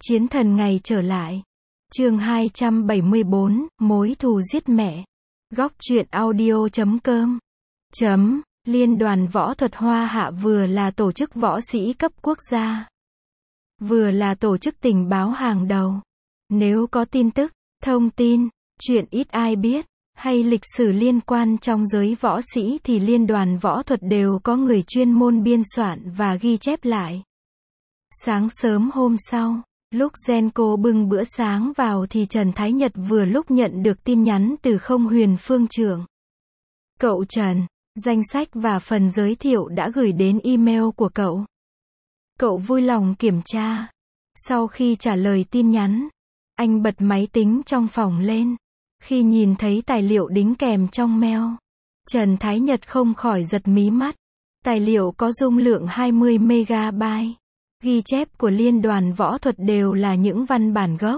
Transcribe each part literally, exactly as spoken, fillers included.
Chiến thần ngày trở lại. Chương hai trăm bảy mươi bốn, mối thù giết mẹ. Góc truyện audio chấm com. Chấm, Liên đoàn võ thuật Hoa Hạ vừa là tổ chức võ sĩ cấp quốc gia, vừa là tổ chức tình báo hàng đầu. Nếu có tin tức, thông tin, chuyện ít ai biết, hay lịch sử liên quan trong giới võ sĩ thì Liên đoàn võ thuật đều có người chuyên môn biên soạn và ghi chép lại. Sáng sớm hôm sau, lúc Genco bưng bữa sáng vào thì Trần Thái Nhật vừa lúc nhận được tin nhắn từ Không Huyền Phương trưởng. Cậu Trần, danh sách và phần giới thiệu đã gửi đến email của cậu. Cậu vui lòng kiểm tra. Sau khi trả lời tin nhắn, anh bật máy tính trong phòng lên. Khi nhìn thấy tài liệu đính kèm trong mail, Trần Thái Nhật không khỏi giật mí mắt. Tài liệu có dung lượng hai mươi mê-ga-bai. Ghi chép của Liên đoàn võ thuật đều là những văn bản gốc.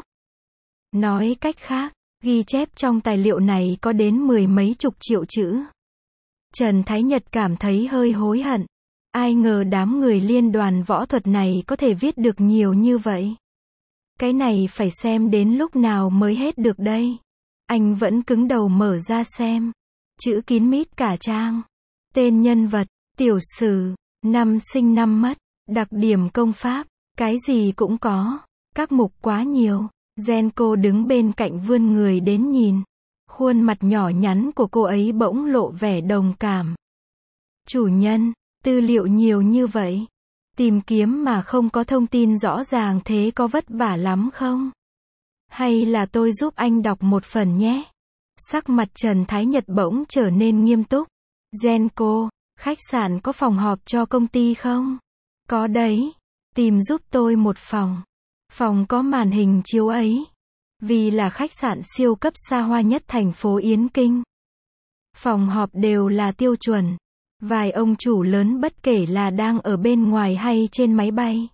Nói cách khác, ghi chép trong tài liệu này có đến mười mấy chục triệu chữ. Trần Thái Nhật cảm thấy hơi hối hận. Ai ngờ đám người Liên đoàn võ thuật này có thể viết được nhiều như vậy. Cái này phải xem đến lúc nào mới hết được đây. Anh vẫn cứng đầu mở ra xem. Chữ kín mít cả trang. Tên nhân vật, tiểu sử, năm sinh năm mất, đặc điểm công pháp, cái gì cũng có. Các mục quá nhiều. Genco đứng bên cạnh vươn người đến nhìn. Khuôn mặt nhỏ nhắn của cô ấy bỗng lộ vẻ đồng cảm. Chủ nhân, tư liệu nhiều như vậy. Tìm kiếm mà không có thông tin rõ ràng thế có vất vả lắm không? Hay là tôi giúp anh đọc một phần nhé? Sắc mặt Trần Thái Nhật bỗng trở nên nghiêm túc. Genco, khách sạn có phòng họp cho công ty không? Có đấy. Tìm giúp tôi một phòng. Phòng có màn hình chiếu ấy. Vì là khách sạn siêu cấp xa hoa nhất thành phố Yến Kinh. Phòng họp đều là tiêu chuẩn. Vài ông chủ lớn bất kể là đang ở bên ngoài hay trên máy bay.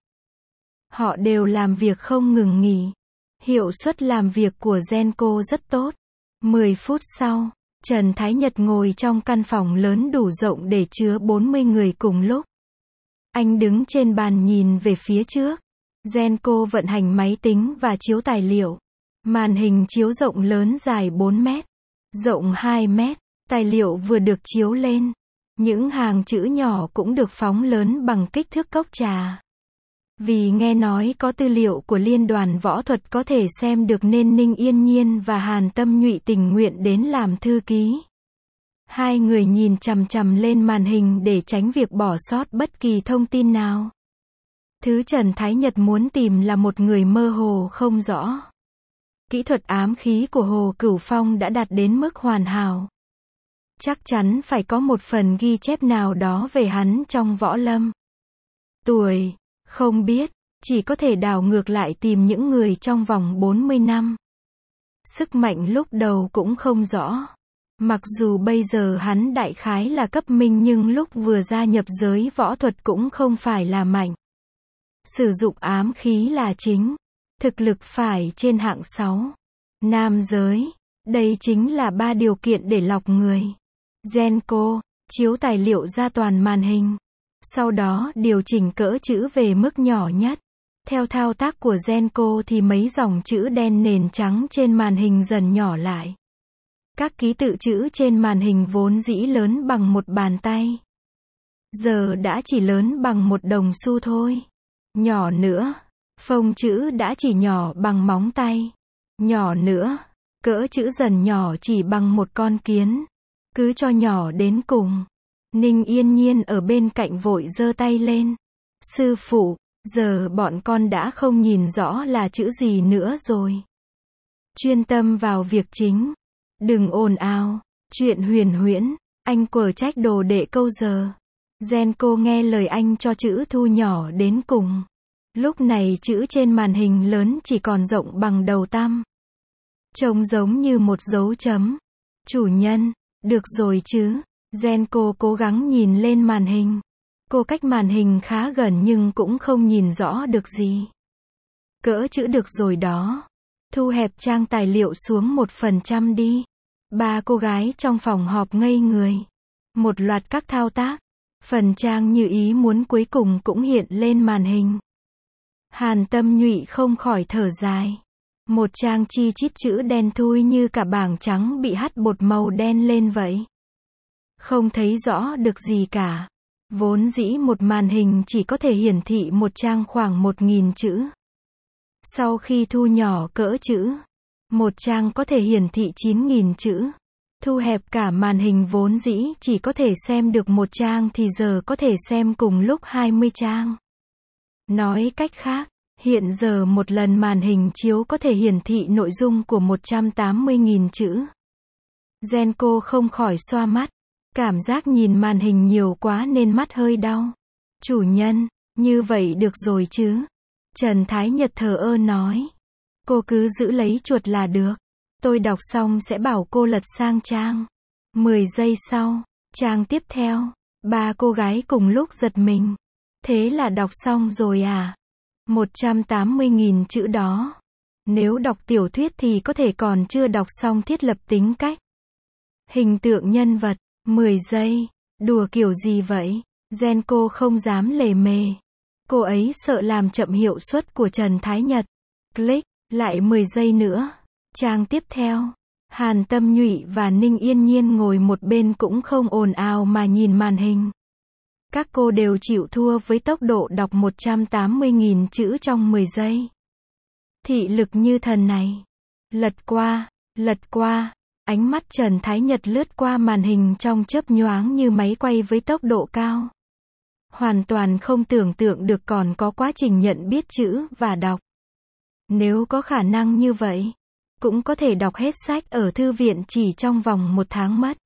Họ đều làm việc không ngừng nghỉ. Hiệu suất làm việc của Genco rất tốt. mười phút sau, Trần Thái Nhật ngồi trong căn phòng lớn đủ rộng để chứa bốn mươi người cùng lúc. Anh đứng trên bàn nhìn về phía trước. Genco vận hành máy tính và chiếu tài liệu. Màn hình chiếu rộng lớn dài bốn mét, rộng hai mét. Tài liệu vừa được chiếu lên. Những hàng chữ nhỏ cũng được phóng lớn bằng kích thước cốc trà. Vì nghe nói có tư liệu của Liên đoàn võ thuật có thể xem được nên Ninh Yên Nhiên và Hàn Tâm Nhụy tình nguyện đến làm thư ký. Hai người nhìn chằm chằm lên màn hình để tránh việc bỏ sót bất kỳ thông tin nào. Thứ Trần Thái Nhật muốn tìm là một người mơ hồ không rõ. Kỹ thuật ám khí của Hồ Cửu Phong đã đạt đến mức hoàn hảo. Chắc chắn phải có một phần ghi chép nào đó về hắn trong võ lâm. Tuổi, không biết, chỉ có thể đảo ngược lại tìm những người trong vòng bốn mươi năm. Sức mạnh lúc đầu cũng không rõ. Mặc dù bây giờ hắn đại khái là cấp minh nhưng lúc vừa gia nhập giới võ thuật cũng không phải là mạnh. Sử dụng ám khí là chính. Thực lực phải trên hạng sáu. Nam giới. Đây chính là ba điều kiện để lọc người. Genco, chiếu tài liệu ra toàn màn hình. Sau đó điều chỉnh cỡ chữ về mức nhỏ nhất. Theo thao tác của Genco thì mấy dòng chữ đen nền trắng trên màn hình dần nhỏ lại. Các ký tự chữ trên màn hình vốn dĩ lớn bằng một bàn tay. Giờ đã chỉ lớn bằng một đồng xu thôi. Nhỏ nữa. Phông chữ đã chỉ nhỏ bằng móng tay. Nhỏ nữa. Cỡ chữ dần nhỏ chỉ bằng một con kiến. Cứ cho nhỏ đến cùng. Ninh Yên Nhiên ở bên cạnh vội giơ tay lên. Sư phụ, giờ bọn con đã không nhìn rõ là chữ gì nữa rồi. Chuyên tâm vào việc chính. Đừng ồn ào. Chuyện huyền huyễn. Anh quở trách đồ đệ câu giờ. Genco nghe lời anh cho chữ thu nhỏ đến cùng. Lúc này chữ trên màn hình lớn chỉ còn rộng bằng đầu tăm. Trông giống như một dấu chấm. Chủ nhân, được rồi chứ. Genco cố gắng nhìn lên màn hình. Cô cách màn hình khá gần nhưng cũng không nhìn rõ được gì. Cỡ chữ được rồi đó. Thu hẹp trang tài liệu xuống một phần trăm đi. Ba cô gái trong phòng họp ngây người. Một loạt các thao tác. Phần trang như ý muốn cuối cùng cũng hiện lên màn hình. Hàn Tâm Nhụy không khỏi thở dài. Một trang chi chít chữ đen thui như cả bảng trắng bị hắt bột màu đen lên vậy. Không thấy rõ được gì cả. Vốn dĩ một màn hình chỉ có thể hiển thị một trang khoảng một nghìn chữ. Sau khi thu nhỏ cỡ chữ, một trang có thể hiển thị chín nghìn chữ. Thu hẹp cả màn hình vốn dĩ chỉ có thể xem được một trang thì giờ có thể xem cùng lúc hai mươi trang. Nói cách khác, hiện giờ một lần màn hình chiếu có thể hiển thị nội dung của một trăm tám mươi nghìn chữ. Genco không khỏi xoa mắt. Cảm giác nhìn màn hình nhiều quá nên mắt hơi đau. Chủ nhân, như vậy được rồi chứ? Trần Thái Nhật thờ ơ nói. Cô cứ giữ lấy chuột là được. Tôi đọc xong sẽ bảo cô lật sang trang. mười giây sau, trang tiếp theo, ba cô gái cùng lúc giật mình. Thế là đọc xong rồi à? một trăm tám mươi nghìn chữ đó. Nếu đọc tiểu thuyết thì có thể còn chưa đọc xong thiết lập tính cách. Hình tượng nhân vật, mười giây. Đùa kiểu gì vậy? Genco không dám lề mề. Cô ấy sợ làm chậm hiệu suất của Trần Thái Nhật. Click, lại mười giây nữa. Trang tiếp theo. Hàn Tâm Nhụy và Ninh Yên Nhiên ngồi một bên cũng không ồn ào mà nhìn màn hình. Các cô đều chịu thua với tốc độ đọc một trăm tám mươi nghìn chữ trong mười giây. Thị lực như thần này. Lật qua, lật qua. Ánh mắt Trần Thái Nhật lướt qua màn hình trong chớp nhoáng như máy quay với tốc độ cao. Hoàn toàn không tưởng tượng được còn có quá trình nhận biết chữ và đọc. Nếu có khả năng như vậy, cũng có thể đọc hết sách ở thư viện chỉ trong vòng một tháng mất.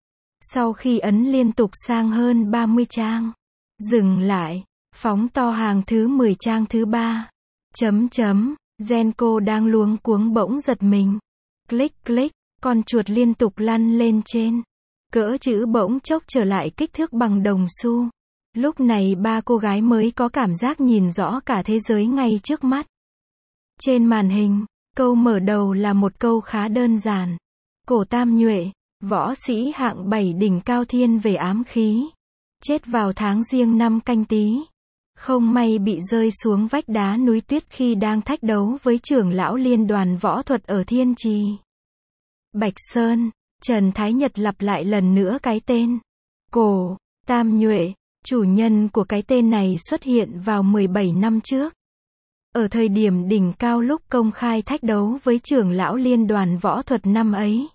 Sau khi ấn liên tục sang hơn ba mươi trang, dừng lại, phóng to hàng thứ mười trang thứ ba. Chấm chấm, Genco đang luống cuống bỗng giật mình. Click click, con chuột liên tục lăn lên trên. Cỡ chữ bỗng chốc trở lại kích thước bằng đồng xu. Lúc này ba cô gái mới có cảm giác nhìn rõ cả thế giới ngay trước mắt. Trên màn hình, câu mở đầu là một câu khá đơn giản. Cổ Tam Nhuệ, võ sĩ hạng bảy đỉnh cao thiên về ám khí. Chết vào tháng giêng năm Canh Tý. Không may bị rơi xuống vách đá núi tuyết khi đang thách đấu với trưởng lão liên đoàn võ thuật ở Thiên Trì. Bạch Sơn, Trần Thái Nhật lặp lại lần nữa cái tên. Cổ Tam Nhuệ, chủ nhân của cái tên này xuất hiện vào mười bảy năm trước. Ở thời điểm đỉnh cao lúc công khai thách đấu với trưởng lão liên đoàn võ thuật năm ấy.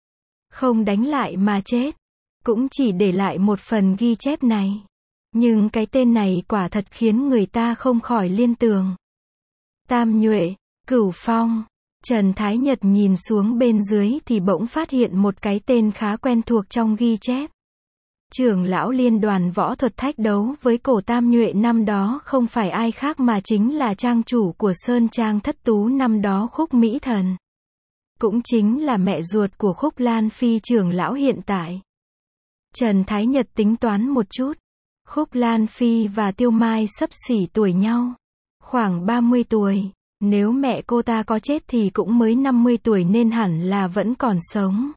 Không đánh lại mà chết. Cũng chỉ để lại một phần ghi chép này. Nhưng cái tên này quả thật khiến người ta không khỏi liên tưởng. Tam Nhuệ, Cửu Phong. Trần Thái Nhật nhìn xuống bên dưới thì bỗng phát hiện một cái tên khá quen thuộc trong ghi chép. Trưởng lão liên đoàn võ thuật thách đấu với Cổ Tam Nhuệ năm đó không phải ai khác mà chính là trang chủ của Sơn Trang Thất Tú năm đó Khúc Mỹ Thần. Cũng chính là mẹ ruột của Khúc Lan Phi trưởng lão hiện tại. Trần Thái Nhật tính toán một chút. Khúc Lan Phi và Tiêu Mai xấp xỉ tuổi nhau. Khoảng ba mươi tuổi. Nếu mẹ cô ta có chết thì cũng mới năm mươi tuổi nên hẳn là vẫn còn sống.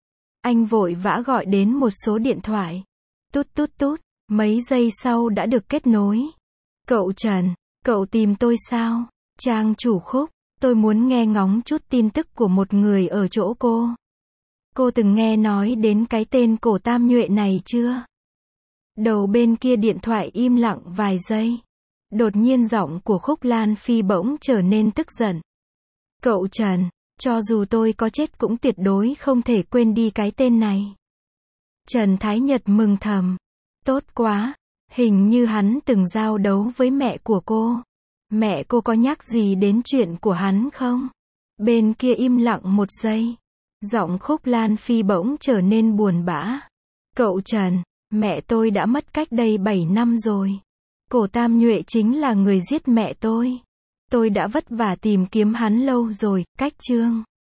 Anh vội vã gọi đến một số điện thoại. Tút tút tút, mấy giây sau đã được kết nối. Cậu Trần, cậu tìm tôi sao? Trang chủ Khúc, tôi muốn nghe ngóng chút tin tức của một người ở chỗ cô. Cô từng nghe nói đến cái tên Cổ Tam Nhuệ này chưa? Đầu bên kia điện thoại im lặng vài giây. Đột nhiên giọng của Khúc Lan Phi bỗng trở nên tức giận. Cậu Trần, cho dù tôi có chết cũng tuyệt đối không thể quên đi cái tên này. Trần Thái Nhật mừng thầm. Tốt quá, hình như hắn từng giao đấu với mẹ của cô. Mẹ cô có nhắc gì đến chuyện của hắn không? Bên kia im lặng một giây. Giọng Khúc Lan Phi bỗng trở nên buồn bã. Cậu Trần, mẹ tôi đã mất cách đây bảy năm rồi. Cổ Tam Nhuệ chính là người giết mẹ tôi. Tôi đã vất vả tìm kiếm hắn lâu rồi, cách chương.